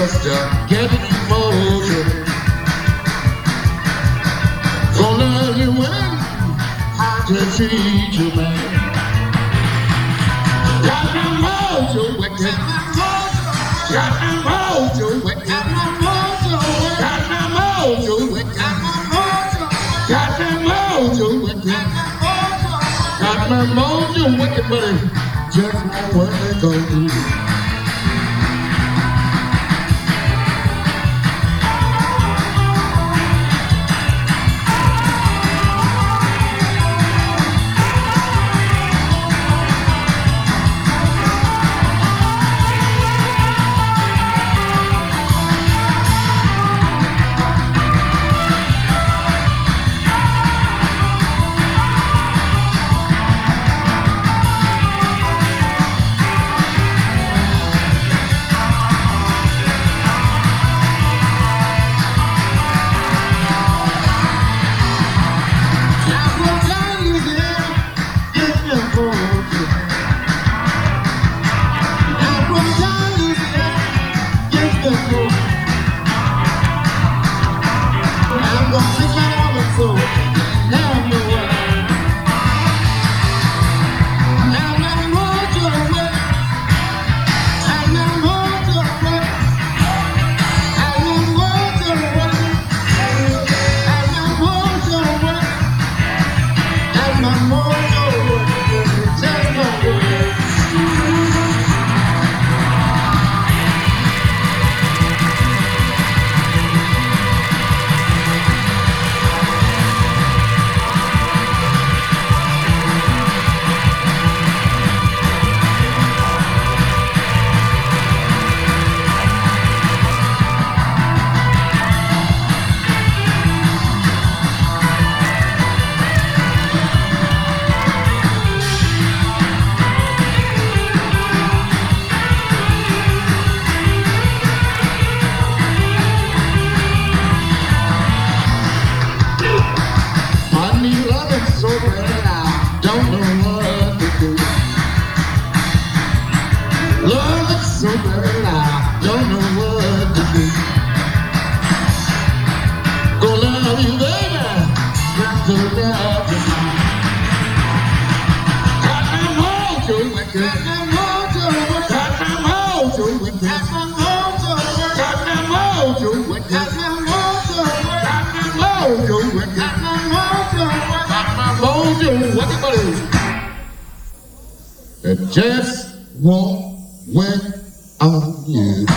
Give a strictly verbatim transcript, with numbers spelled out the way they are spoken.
just uh, getting emotional. Gonna learn you when how to treat you, man. Got my mojo wicked. Got my mojo wicked. Got my mojo wicked. Got my mojo wicked. Got my mojo wicked, buddy. Just like what they gonna do. So bad, I don't know what to do. Love is so bad, I don't know what to do. Gonna love you, baby, got to love you. Got my mojo wicked. Got my mojo wicked. Got my mojo wicked. Got my mojo wicked. Got my mojo wicked. Got my mojo wicked. Got my mojo wicked. Mojo, what the it just won't win on you.